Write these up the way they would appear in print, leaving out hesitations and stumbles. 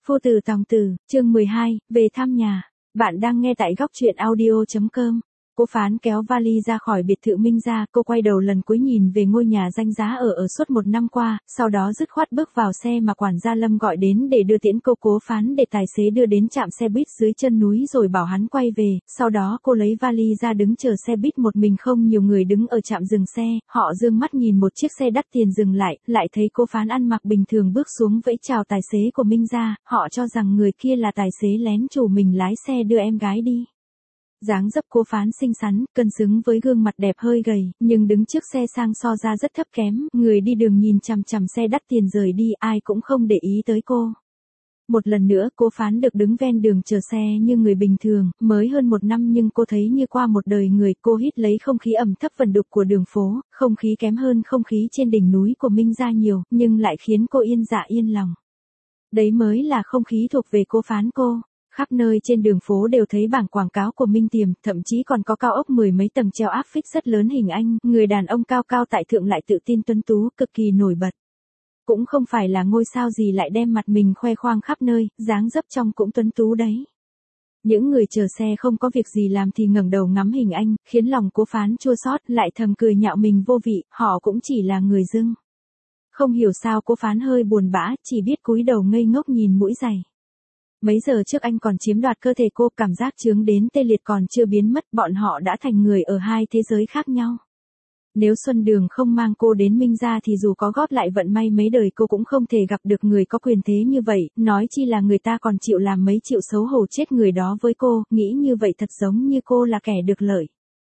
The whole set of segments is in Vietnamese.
Phu tử tòng tử, chương 12, về thăm nhà. Bạn đang nghe tại góc truyện audio.com. Cô Phán kéo vali ra khỏi biệt thự Minh gia, cô quay đầu lần cuối nhìn về ngôi nhà danh giá ở suốt 1 năm qua, sau đó dứt khoát bước vào xe mà quản gia Lâm gọi đến để đưa tiễn cô. Cố Phán để tài xế đưa đến trạm xe buýt dưới chân núi rồi bảo hắn quay về, sau đó cô lấy vali ra đứng chờ xe buýt một mình. Không nhiều người đứng ở trạm dừng xe, họ dương mắt nhìn một chiếc xe đắt tiền dừng lại thấy cô Phán ăn mặc bình thường bước xuống vẫy chào tài xế của Minh gia, họ cho rằng người kia là tài xế lén chủ mình lái xe đưa em gái đi. Dáng dấp cô Phán xinh xắn, cân xứng với gương mặt đẹp hơi gầy, nhưng đứng trước xe sang so ra rất thấp kém, người đi đường nhìn chằm chằm xe đắt tiền rời đi, ai cũng không để ý tới cô. Một lần nữa cô Phán được đứng ven đường chờ xe như người bình thường, mới hơn 1 năm nhưng cô thấy như qua một đời người. Cô hít lấy không khí ẩm thấp vần đục của đường phố, không khí kém hơn không khí trên đỉnh núi của Minh gia nhiều, nhưng lại khiến cô yên dạ yên lòng. Đấy mới là không khí thuộc về cô Phán cô. Khắp nơi trên đường phố đều thấy bảng quảng cáo của Minh Tiềm, thậm chí còn có cao ốc 10 mấy tầng treo áp phích rất lớn hình anh, người đàn ông cao cao tại thượng lại tự tin tuấn tú, cực kỳ nổi bật. Cũng không phải là ngôi sao gì lại đem mặt mình khoe khoang khắp nơi, dáng dấp trông cũng tuấn tú đấy. Những người chờ xe không có việc gì làm thì ngẩng đầu ngắm hình anh, khiến lòng cô Phán chua xót, lại thầm cười nhạo mình vô vị, họ cũng chỉ là người dưng. Không hiểu sao cô Phán hơi buồn bã, chỉ biết cúi đầu ngây ngốc nhìn mũi giày. Mấy giờ trước anh còn chiếm đoạt cơ thể cô, cảm giác chướng đến tê liệt còn chưa biến mất, bọn họ đã thành người ở hai thế giới khác nhau. Nếu Xuân Đường không mang cô đến Minh gia thì dù có góp lại vận may mấy đời cô cũng không thể gặp được người có quyền thế như vậy, nói chi là người ta còn chịu làm mấy triệu xấu hổ chết người đó với cô, nghĩ như vậy thật giống như cô là kẻ được lợi.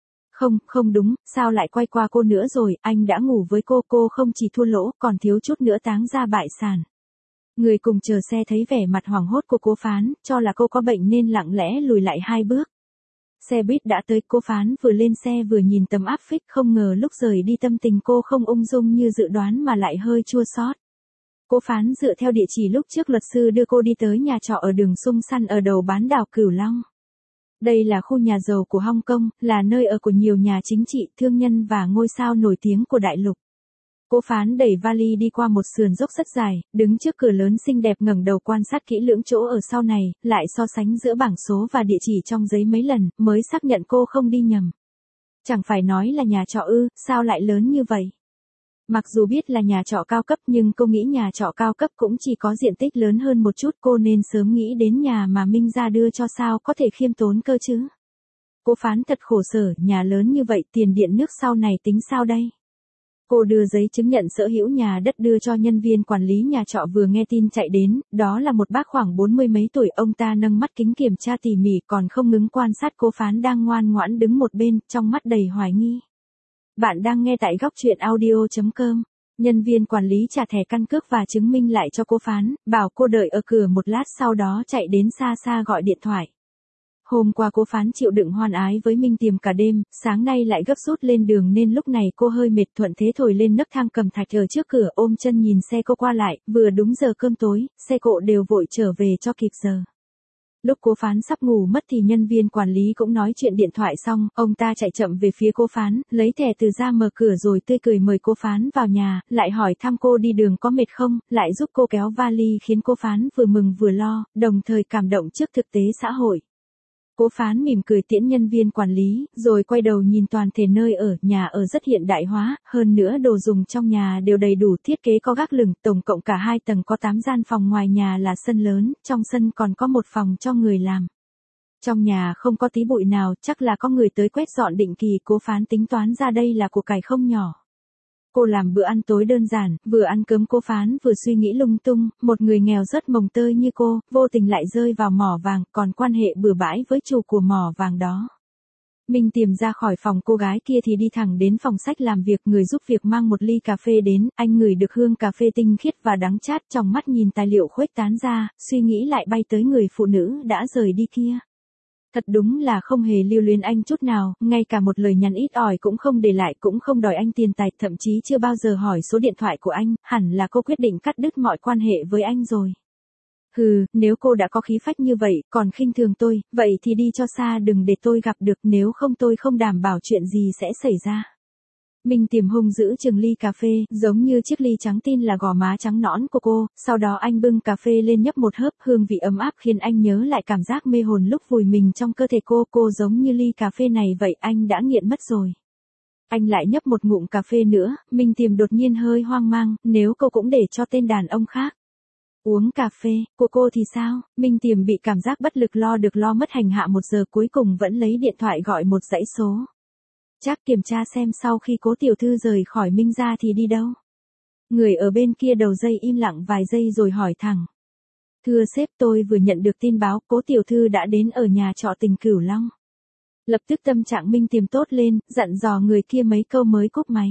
Không đúng, sao lại quay qua cô nữa rồi, anh đã ngủ với cô không chỉ thua lỗ, còn thiếu chút nữa táng ra bại sản. Người cùng chờ xe thấy vẻ mặt hoảng hốt của cô Phán, cho là cô có bệnh nên lặng lẽ lùi lại 2 bước. Xe buýt đã tới, cô Phán vừa lên xe vừa nhìn tấm áp phích, không ngờ lúc rời đi tâm tình cô không ung dung như dự đoán mà lại hơi chua xót. Cô Phán dựa theo địa chỉ lúc trước luật sư đưa cô đi tới nhà trọ ở đường Sung Săn ở đầu bán đảo Cửu Long. Đây là khu nhà giàu của Hong Kong, là nơi ở của nhiều nhà chính trị, thương nhân và ngôi sao nổi tiếng của đại lục. Cô Phán đẩy vali đi qua một sườn dốc rất dài, đứng trước cửa lớn xinh đẹp ngẩng đầu quan sát kỹ lưỡng chỗ ở sau này, lại so sánh giữa bảng số và địa chỉ trong giấy mấy lần, mới xác nhận cô không đi nhầm. Chẳng phải nói là nhà trọ ư, sao lại lớn như vậy? Mặc dù biết là nhà trọ cao cấp nhưng cô nghĩ nhà trọ cao cấp cũng chỉ có diện tích lớn hơn một chút, cô nên sớm nghĩ đến nhà mà Minh gia đưa cho, sao có thể khiêm tốn cơ chứ? Cô Phán thật khổ sở, nhà lớn như vậy tiền điện nước sau này tính sao đây? Cô đưa giấy chứng nhận sở hữu nhà đất đưa cho nhân viên quản lý nhà trọ vừa nghe tin chạy đến, đó là một bác khoảng 40 mấy tuổi, ông ta nâng mắt kính kiểm tra tỉ mỉ còn không ngừng quan sát cô Phán đang ngoan ngoãn đứng một bên, trong mắt đầy hoài nghi. Bạn đang nghe tại góc truyện audio.com. Nhân viên quản lý trả thẻ căn cước và chứng minh lại cho cô Phán, bảo cô đợi ở cửa một lát sau đó chạy đến xa xa gọi điện thoại. Hôm qua cô Phán chịu đựng hoan ái với Minh Tiềm cả đêm, sáng nay lại gấp rút lên đường nên lúc này cô hơi mệt, thuận thế thổi lên nấc thang cầm thạch ở trước cửa, ôm chân nhìn xe cô qua lại, vừa đúng giờ cơm tối, xe cộ đều vội trở về cho kịp giờ. Lúc cô Phán sắp ngủ mất thì nhân viên quản lý cũng nói chuyện điện thoại xong, ông ta chạy chậm về phía cô Phán, lấy thẻ từ ra mở cửa rồi tươi cười mời cô Phán vào nhà, lại hỏi thăm cô đi đường có mệt không, lại giúp cô kéo vali khiến cô Phán vừa mừng vừa lo, đồng thời cảm động trước thực tế xã hội. Cô Phán mỉm cười tiễn nhân viên quản lý, rồi quay đầu nhìn toàn thể nơi ở, nhà ở rất hiện đại hóa, hơn nữa đồ dùng trong nhà đều đầy đủ, thiết kế có gác lửng, tổng cộng cả 2 tầng có 8 gian phòng, ngoài nhà là sân lớn, trong sân còn có một phòng cho người làm. Trong nhà không có tí bụi nào, chắc là có người tới quét dọn định kỳ, cô Phán tính toán ra đây là của cải không nhỏ. Cô làm bữa ăn tối đơn giản, vừa ăn cơm cô Phán vừa suy nghĩ lung tung, một người nghèo rất mồng tơi như cô, vô tình lại rơi vào mỏ vàng, còn quan hệ bừa bãi với chủ của mỏ vàng đó. Minh Tiềm ra khỏi phòng cô gái kia thì đi thẳng đến phòng sách làm việc, người giúp việc mang một ly cà phê đến, anh ngửi được hương cà phê tinh khiết và đắng chát, trong mắt nhìn tài liệu khuếch tán ra, suy nghĩ lại bay tới người phụ nữ đã rời đi kia. Thật đúng là không hề lưu luyến anh chút nào, ngay cả một lời nhắn ít ỏi cũng không để lại, cũng không đòi anh tiền tài, thậm chí chưa bao giờ hỏi số điện thoại của anh, hẳn là cô quyết định cắt đứt mọi quan hệ với anh rồi. Hừ, nếu cô đã có khí phách như vậy, còn khinh thường tôi, vậy thì đi cho xa đừng để tôi gặp được, nếu không tôi không đảm bảo chuyện gì sẽ xảy ra. Minh Tiềm hung dữ chừng ly cà phê, giống như chiếc ly trắng tin là gò má trắng nõn của cô, sau đó anh bưng cà phê lên nhấp một hớp, hương vị ấm áp khiến anh nhớ lại cảm giác mê hồn lúc vùi mình trong cơ thể cô giống như ly cà phê này vậy anh đã nghiện mất rồi. Anh lại nhấp một ngụm cà phê nữa, Minh Tiềm đột nhiên hơi hoang mang, nếu cô cũng để cho tên đàn ông khác uống cà phê, của cô thì sao? Minh Tiềm bị cảm giác bất lực lo được lo mất hành hạ 1 giờ cuối cùng vẫn lấy điện thoại gọi một dãy số. Chắc kiểm tra xem sau khi Cố tiểu thư rời khỏi Minh gia thì đi đâu. Người ở bên kia đầu dây im lặng vài giây rồi hỏi thẳng. Thưa sếp, tôi vừa nhận được tin báo Cố tiểu thư đã đến ở nhà trọ Tình Cửu Long. Lập tức tâm trạng Minh Tiềm tốt lên, dặn dò người kia mấy câu mới cúp máy.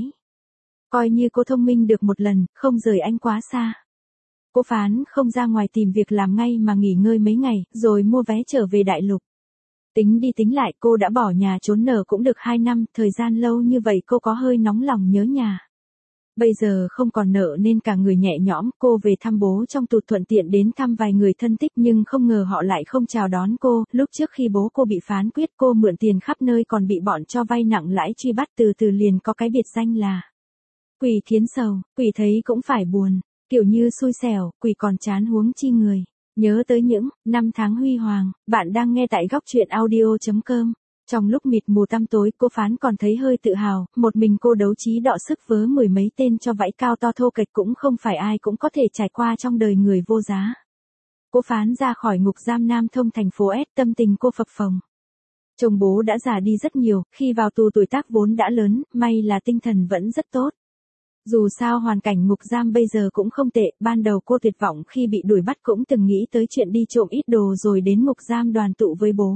Coi như cô thông minh được một lần, không rời anh quá xa. Cô Phán không ra ngoài tìm việc làm ngay mà nghỉ ngơi mấy ngày, rồi mua vé trở về Đại Lục. Tính đi tính lại cô đã bỏ nhà trốn nở cũng được 2 năm, thời gian lâu như vậy cô có hơi nóng lòng nhớ nhà. Bây giờ không còn nợ nên cả người nhẹ nhõm, cô về thăm bố trong tụt thuận tiện đến thăm vài người thân thích nhưng không ngờ họ lại không chào đón cô, lúc trước khi bố cô bị phán quyết cô mượn tiền khắp nơi còn bị bọn cho vay nặng lãi truy bắt từ từ liền có cái biệt danh là Quỷ Thiến Sầu, quỷ thấy cũng phải buồn, kiểu như xui xẻo, quỷ còn chán huống chi người. Nhớ tới những năm tháng huy hoàng, bạn đang nghe tại góc truyện audio.com. Trong lúc mịt mù tăm tối, cô Phán còn thấy hơi tự hào, một mình cô đấu trí đọ sức vớ 10 mấy tên cho vãi cao to thô kệch cũng không phải ai cũng có thể trải qua trong đời người vô giá. Cô Phán ra khỏi ngục giam Nam Thông thành phố S, tâm tình cô phập phồng. Chồng bố đã già đi rất nhiều, khi vào tù tuổi tác vốn đã lớn, may là tinh thần vẫn rất tốt. Dù sao hoàn cảnh ngục giam bây giờ cũng không tệ, ban đầu cô tuyệt vọng khi bị đuổi bắt cũng từng nghĩ tới chuyện đi trộm ít đồ rồi đến ngục giam đoàn tụ với bố.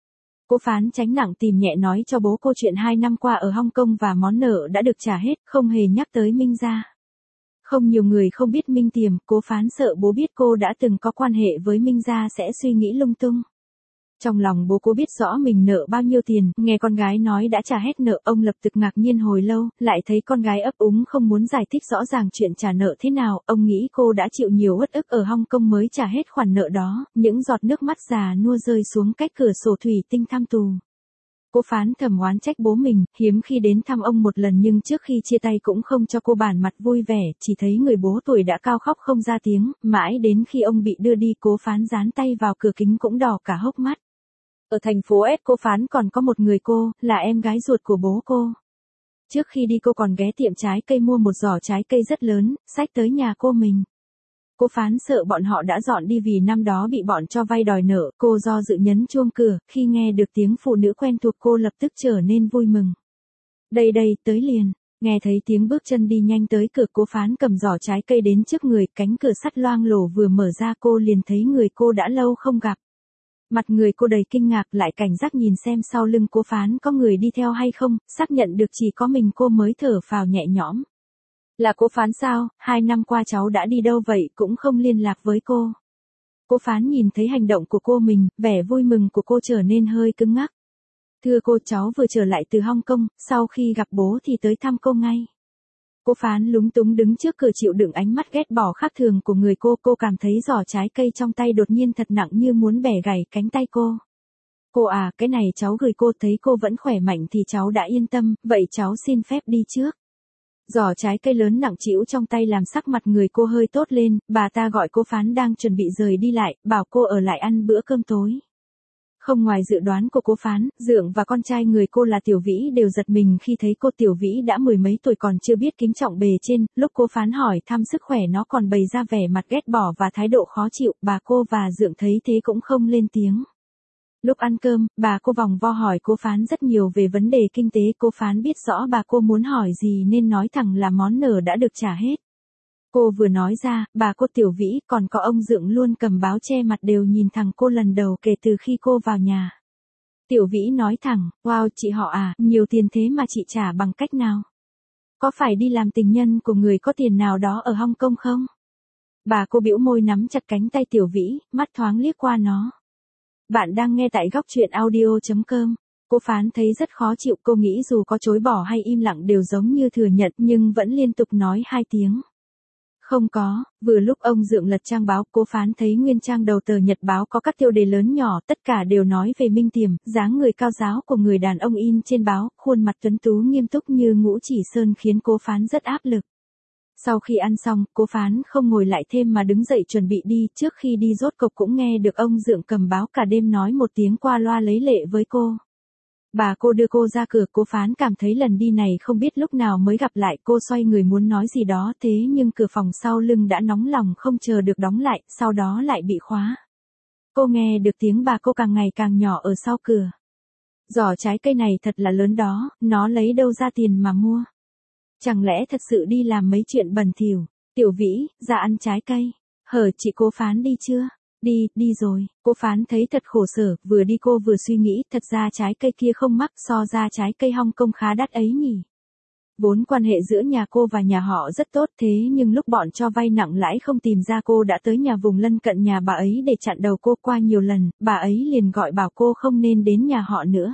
Cô Phán tránh nặng tìm nhẹ nói cho bố cô chuyện 2 năm qua ở Hong Kong và món nợ đã được trả hết, không hề nhắc tới Minh gia. Không nhiều người không biết Minh Tiềm, cô Phán sợ bố biết cô đã từng có quan hệ với Minh gia sẽ suy nghĩ lung tung. Trong lòng bố cô biết rõ mình nợ bao nhiêu tiền, nghe con gái nói đã trả hết nợ, ông lập tức ngạc nhiên hồi lâu, lại thấy con gái ấp úng không muốn giải thích rõ ràng chuyện trả nợ thế nào, ông nghĩ cô đã chịu nhiều uất ức ở Hong Kong mới trả hết khoản nợ đó, những giọt nước mắt già nua rơi xuống cách cửa sổ thủy tinh thăm tù. Cô Phán thầm oán trách bố mình, hiếm khi đến thăm ông một lần nhưng trước khi chia tay cũng không cho cô bản mặt vui vẻ, chỉ thấy người bố tuổi đã cao khóc không ra tiếng, mãi đến khi ông bị đưa đi Cô Phán dán tay vào cửa kính cũng đỏ cả hốc mắt. Ở thành phố S cô Phán còn có một người cô, là em gái ruột của bố cô. Trước khi đi cô còn ghé tiệm trái cây mua một giỏ trái cây rất lớn, xách tới nhà cô mình. Cô Phán sợ bọn họ đã dọn đi vì năm đó bị bọn cho vay đòi nợ, cô do dự nhấn chuông cửa, khi nghe được tiếng phụ nữ quen thuộc cô lập tức trở nên vui mừng. Đây đây, tới liền. Nghe thấy tiếng bước chân đi nhanh tới cửa Cô Phán cầm giỏ trái cây đến trước người, cánh cửa sắt loang lổ vừa mở ra cô liền thấy người cô đã lâu không gặp. Mặt người cô đầy kinh ngạc lại cảnh giác nhìn xem sau lưng Cô Phán có người đi theo hay không, xác nhận được chỉ có mình cô mới thở phào nhẹ nhõm. Là Cô Phán sao, 2 năm qua cháu đã đi đâu vậy cũng không liên lạc với cô. Cô Phán nhìn thấy hành động của cô mình, vẻ vui mừng của cô trở nên hơi cứng ngắc. Thưa cô, cháu vừa trở lại từ Hong Kong, sau khi gặp bố thì tới thăm cô ngay. Cô Phán lúng túng đứng trước cửa chịu đựng ánh mắt ghét bỏ khác thường của người cô cảm thấy giỏ trái cây trong tay đột nhiên thật nặng như muốn bẻ gãy cánh tay cô. Cô à, cái này cháu gửi cô thấy cô vẫn khỏe mạnh thì cháu đã yên tâm, vậy cháu xin phép đi trước. Giỏ trái cây lớn nặng trĩu trong tay làm sắc mặt người cô hơi tốt lên, bà ta gọi Cô Phán đang chuẩn bị rời đi lại, bảo cô ở lại ăn bữa cơm tối. Không ngoài dự đoán của Cô Phán, Dượng và con trai người cô là Tiểu Vĩ đều giật mình khi thấy cô. Tiểu Vĩ đã 10 mấy tuổi còn chưa biết kính trọng bề trên, lúc Cô Phán hỏi thăm sức khỏe nó còn bày ra vẻ mặt ghét bỏ và thái độ khó chịu, bà cô và Dượng thấy thế cũng không lên tiếng. Lúc ăn cơm, bà cô vòng vo hỏi Cô Phán rất nhiều về vấn đề kinh tế, Cô Phán biết rõ bà cô muốn hỏi gì nên nói thẳng là món nợ đã được trả hết. Cô vừa nói ra, bà cô Tiểu Vĩ còn có ông Dượng luôn cầm báo che mặt đều nhìn thẳng cô lần đầu kể từ khi cô vào nhà. Tiểu Vĩ nói thẳng, wow chị họ à, nhiều tiền thế mà chị trả bằng cách nào? Có phải đi làm tình nhân của người có tiền nào đó ở Hong Kong không? Bà cô bĩu môi nắm chặt cánh tay Tiểu Vĩ, mắt thoáng liếc qua nó. Bạn đang nghe tại góc truyện audio.com. Cô Phán thấy rất khó chịu, cô nghĩ dù có chối bỏ hay im lặng đều giống như thừa nhận nhưng vẫn liên tục nói 2 tiếng. Không có, vừa lúc ông Dượng lật trang báo, Cố Phán thấy nguyên trang đầu tờ nhật báo có các tiêu đề lớn nhỏ, tất cả đều nói về Minh Tiềm, dáng người cao giáo của người đàn ông in trên báo, khuôn mặt tuấn tú nghiêm túc như ngũ chỉ sơn khiến Cố Phán rất áp lực. Sau khi ăn xong, Cố Phán không ngồi lại thêm mà đứng dậy chuẩn bị đi, trước khi đi rốt cục cũng nghe được ông Dượng cầm báo cả đêm nói một tiếng qua loa lấy lệ với cô. Bà cô đưa cô ra cửa, Cố Phán cảm thấy lần đi này không biết lúc nào mới gặp lại, cô xoay người muốn nói gì đó thế nhưng cửa phòng sau lưng đã nóng lòng không chờ được đóng lại, sau đó lại bị khóa. Cô nghe được tiếng bà cô càng ngày càng nhỏ ở sau cửa. Giỏ trái cây này thật là lớn đó, nó lấy đâu ra tiền mà mua? Chẳng lẽ thật sự đi làm mấy chuyện bẩn thỉu? Tiểu Vĩ, ra ăn trái cây. Hở chị Cố Phán đi chưa? Đi rồi. Cố Phán thấy thật khổ sở, vừa đi cô vừa suy nghĩ, thật ra trái cây kia không mắc, so ra trái cây Hong Kong khá đắt ấy nhỉ. Vốn quan hệ giữa nhà cô và nhà họ rất tốt, thế nhưng lúc bọn cho vay nặng lãi không tìm ra cô đã tới nhà vùng lân cận nhà bà ấy để chặn đầu cô qua nhiều lần, bà ấy liền gọi bảo cô không nên đến nhà họ nữa.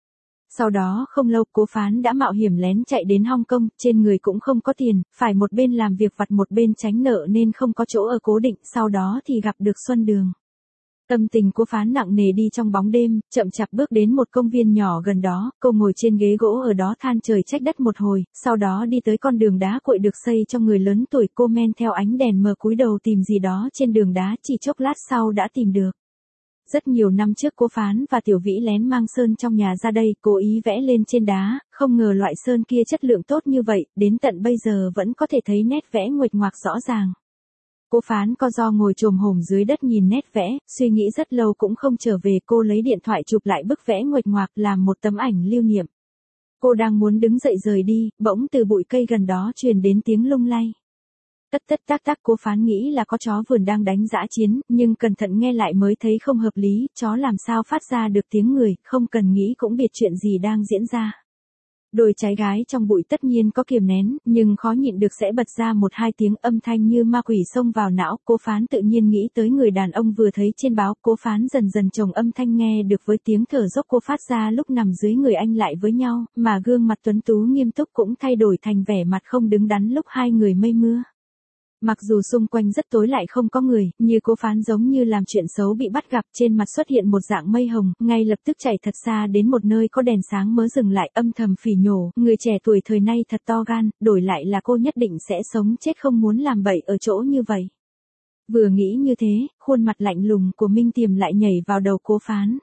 Sau đó không lâu Cố Phán đã mạo hiểm lén chạy đến Hong Kong, trên người cũng không có tiền, phải một bên làm việc vặt một bên tránh nợ nên không có chỗ ở cố định, sau đó thì gặp được Xuân Đường. Tâm tình Cố Phán nặng nề đi trong bóng đêm, chậm chạp bước đến một công viên nhỏ gần đó, cô ngồi trên ghế gỗ ở đó than trời trách đất một hồi, sau đó đi tới con đường đá cuội được xây cho người lớn tuổi, cô men theo ánh đèn mờ cúi đầu tìm gì đó trên đường đá, chỉ chốc lát sau đã tìm được. Rất nhiều năm trước Cố Phán và Tiểu Vĩ lén mang sơn trong nhà ra đây, cố ý vẽ lên trên đá, không ngờ loại sơn kia chất lượng tốt như vậy, đến tận bây giờ vẫn có thể thấy nét vẽ nguệch ngoạc rõ ràng. Cố Phán co ro ngồi chồm hổm dưới đất nhìn nét vẽ, suy nghĩ rất lâu cũng không trở về, cô lấy điện thoại chụp lại bức vẽ nguệch ngoạc làm một tấm ảnh lưu niệm. Cô đang muốn đứng dậy rời đi, bỗng từ bụi cây gần đó truyền đến tiếng lung lay. Tất tác, Cố Phán nghĩ là có chó vườn đang đánh dã chiến, nhưng cẩn thận nghe lại mới thấy không hợp lý, chó làm sao phát ra được tiếng người, không cần nghĩ cũng biết chuyện gì đang diễn ra. Đôi trái gái trong bụi tất nhiên có kiềm nén, nhưng khó nhịn được sẽ bật ra một hai tiếng âm thanh như ma quỷ xông vào não, Cố Phán tự nhiên nghĩ tới người đàn ông vừa thấy trên báo, Cố Phán dần dần chồng âm thanh nghe được với tiếng thở dốc cô phát ra lúc nằm dưới người anh lại với nhau, mà gương mặt tuấn tú nghiêm túc cũng thay đổi thành vẻ mặt không đứng đắn lúc hai người mây mưa. Mặc dù xung quanh rất tối lại không có người, như Cố Phán giống như làm chuyện xấu bị bắt gặp, trên mặt xuất hiện một dạng mây hồng, ngay lập tức chạy thật xa đến một nơi có đèn sáng mới dừng lại, âm thầm phỉ nhổ, người trẻ tuổi thời nay thật to gan, đổi lại là cô nhất định sẽ sống chết không muốn làm bậy ở chỗ như vậy. Vừa nghĩ như thế, khuôn mặt lạnh lùng của Minh Tiềm lại nhảy vào đầu Cố Phán.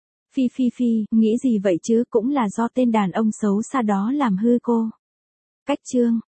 Phi, nghĩ gì vậy chứ, cũng là do tên đàn ông xấu xa đó làm hư cô. Cách chương